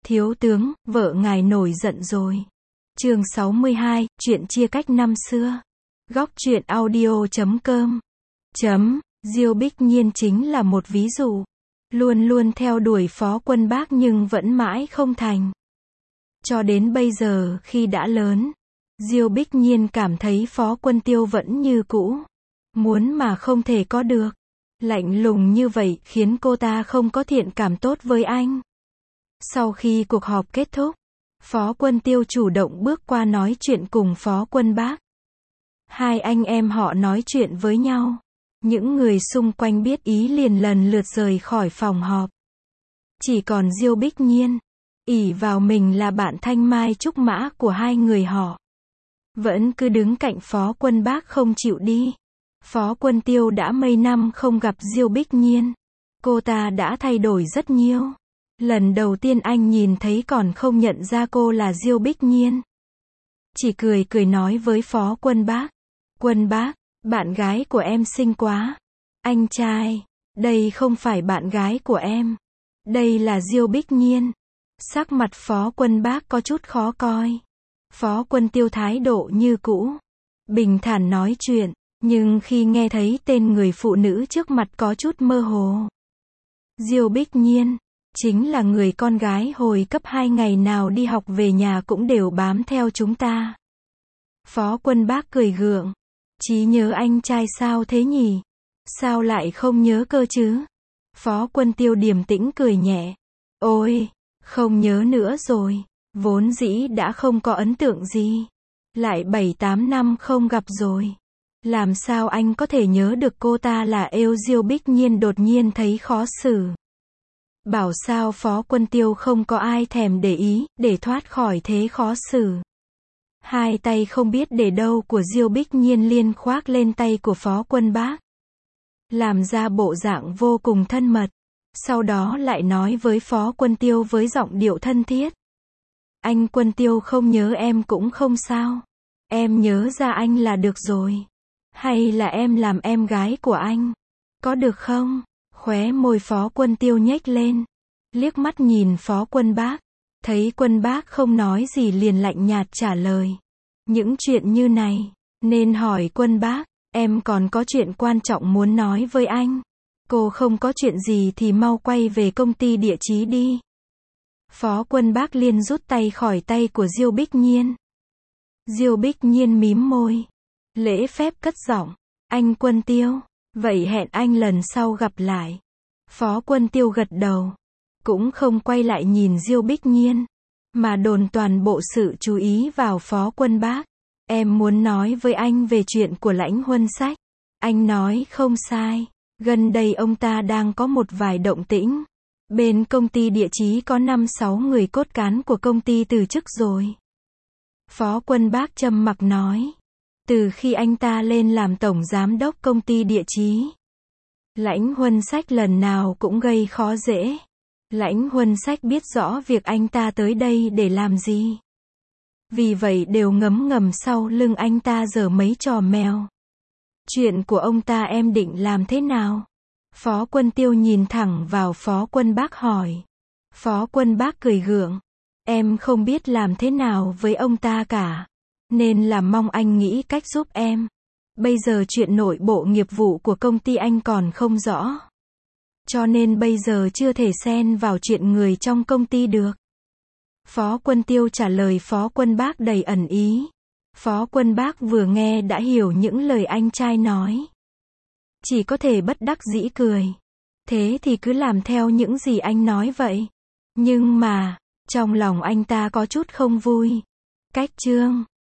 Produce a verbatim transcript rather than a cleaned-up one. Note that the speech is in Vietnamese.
Thiếu tướng, vợ ngài nổi giận rồi. Chương sáu mươi hai, chuyện chia cách năm xưa. Góc truyện audio chấm com. Chấm, Diêu Bích Nhiên chính là một ví dụ. Luôn luôn theo đuổi Phó Quân Bác nhưng vẫn mãi không thành. Cho đến bây giờ khi đã lớn, Diêu Bích Nhiên cảm thấy Phó Quân Tiêu vẫn như cũ. Muốn mà không thể có được. Lạnh lùng như vậy khiến cô ta không có thiện cảm tốt với anh. Sau khi cuộc họp kết thúc, Phó Quân Tiêu chủ động bước qua nói chuyện cùng Phó Quân Bác. Hai anh em họ nói chuyện với nhau. Những người xung quanh biết ý liền lần lượt rời khỏi phòng họp. Chỉ còn Diêu Bích Nhiên, ỷ vào mình là bạn thanh mai trúc mã của hai người họ, vẫn cứ đứng cạnh Phó Quân Bác không chịu đi. Phó Quân Tiêu đã mấy năm không gặp Diêu Bích Nhiên. Cô ta đã thay đổi rất nhiều. Lần đầu tiên anh nhìn thấy còn không nhận ra cô là Diêu Bích Nhiên. Chỉ cười cười nói với Phó Quân Bác. Quân Bác, bạn gái của em xinh quá. Anh trai, đây không phải bạn gái của em. Đây là Diêu Bích Nhiên. Sắc mặt Phó Quân Bác có chút khó coi. Phó Quân Tiêu thái độ như cũ. Bình thản nói chuyện. Nhưng khi nghe thấy tên người phụ nữ trước mặt có chút mơ hồ. Diêu Bích Nhiên, chính là người con gái hồi cấp hai ngày nào đi học về nhà cũng đều bám theo chúng ta. Phó Quân Bác cười gượng. Trí nhớ anh trai sao thế nhỉ? Sao lại không nhớ cơ chứ? Phó Quân Tiêu điềm tĩnh cười nhẹ. Ôi, không nhớ nữa rồi. Vốn dĩ đã không có ấn tượng gì. Lại bảy tám năm không gặp rồi. Làm sao anh có thể nhớ được cô ta là yêu Diêu Bích Nhiên đột nhiên thấy khó xử. Bảo sao Phó Quân Tiêu không có ai thèm để ý, để thoát khỏi thế khó xử. Hai tay không biết để đâu của Diêu Bích Nhiên liên khoác lên tay của Phó Quân Bác. Làm ra bộ dạng vô cùng thân mật. Sau đó lại nói với Phó Quân Tiêu với giọng điệu thân thiết. Anh Quân Tiêu không nhớ em cũng không sao. Em nhớ ra anh là được rồi. Hay là em làm em gái của anh? Có được không? Khóe môi Phó Quân Tiêu nhếch lên. Liếc mắt nhìn Phó Quân Bác. Thấy Quân Bác không nói gì liền lạnh nhạt trả lời. Những chuyện như này, nên hỏi Quân Bác, em còn có chuyện quan trọng muốn nói với anh. Cô không có chuyện gì thì mau quay về công ty địa chí đi. Phó Quân Bác liền rút tay khỏi tay của Diêu Bích Nhiên. Diêu Bích Nhiên mím môi. Lễ phép cất giọng. Anh Quân Tiêu, vậy hẹn anh lần sau gặp lại. Phó Quân Tiêu gật đầu. Cũng không quay lại nhìn Diêu Bích Nhiên. Mà dồn toàn bộ sự chú ý vào Phó Quân Bác. Em muốn nói với anh về chuyện của Lãnh Huân Sách. Anh nói không sai. Gần đây ông ta đang có một vài động tĩnh. Bên công ty địa chí có năm sáu người cốt cán của công ty từ chức rồi. Phó Quân Bác trầm mặc nói. Từ khi anh ta lên làm tổng giám đốc công ty địa chí, Lãnh Huân Sách lần nào cũng gây khó dễ. Lãnh Huân Sách biết rõ việc anh ta tới đây để làm gì. Vì vậy đều ngấm ngầm sau lưng anh ta giở mấy trò mèo. Chuyện của ông ta em định làm thế nào? Phó Quân Tiêu nhìn thẳng vào Phó Quân Bác hỏi. Phó Quân Bác cười gượng. Em không biết làm thế nào với ông ta cả. Nên là mong anh nghĩ cách giúp em. Bây giờ chuyện nội bộ nghiệp vụ của công ty anh còn không rõ. Cho nên bây giờ chưa thể xen vào chuyện người trong công ty được. Phó Quân Tiêu trả lời Phó Quân Bác đầy ẩn ý. Phó Quân Bác vừa nghe đã hiểu những lời anh trai nói. Chỉ có thể bất đắc dĩ cười. Thế thì cứ làm theo những gì anh nói vậy. Nhưng mà, trong lòng anh ta có chút không vui. Cách chương